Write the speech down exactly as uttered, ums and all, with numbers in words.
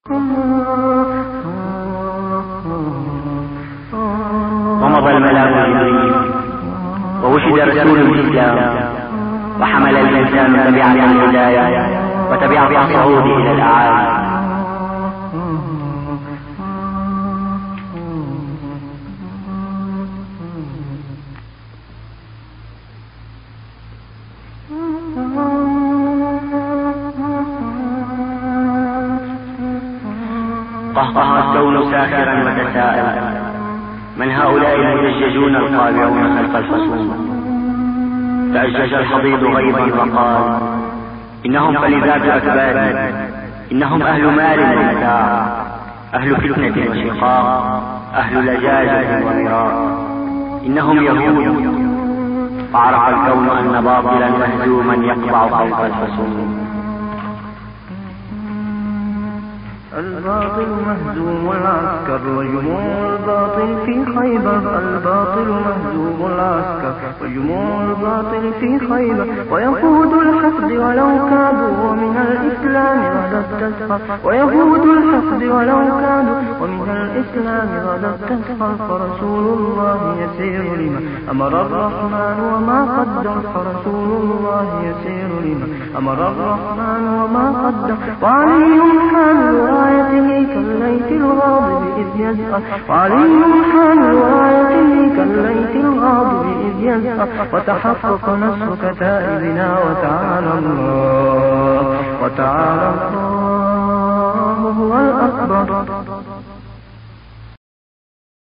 ومضى الملاك جبريل ووجد رسول الإسلام وحمل الإنسان تبعة الهداية وتبعة الصعود إلى الأعالي. قهقه الكون ساخرا وتساءل: من هؤلاء المدججون القابعون خلف الخصوم؟ فأجج الحضيض غيظا وقال: إنهم فلذات أكباد، إنهم أهل مال ومتاع، أهل فتنة وشقاق، أهل لجاجة ومراء، إنهم يهود. فعرف الكون أن باطلا مهزوما يقطع فوق الخصوم. الباطل مهزوم العسكر وجموع الباطل في خيبر، الباطل مهزوم العسكر وجموع الباطل في خيبر، ويهود الحقد ولو كادوا ومن الإسلام غدا تسخر، ويهود الحقد ولو كادوا ومن الإسلام غدا تسخر. فرسول الله يسير لما أمر الرحمن وما قدر، فرسول الله يسير لما أمر الرحمن وما قدر. وعلي حامل رايته كالليث الغاضب إذ يزهر، وعلي حامل رايته كالليث الغاضب إذ يزهر. وتحقق نصر كتائبنا وتعالى الله، وتعالى الله هو الأكبر.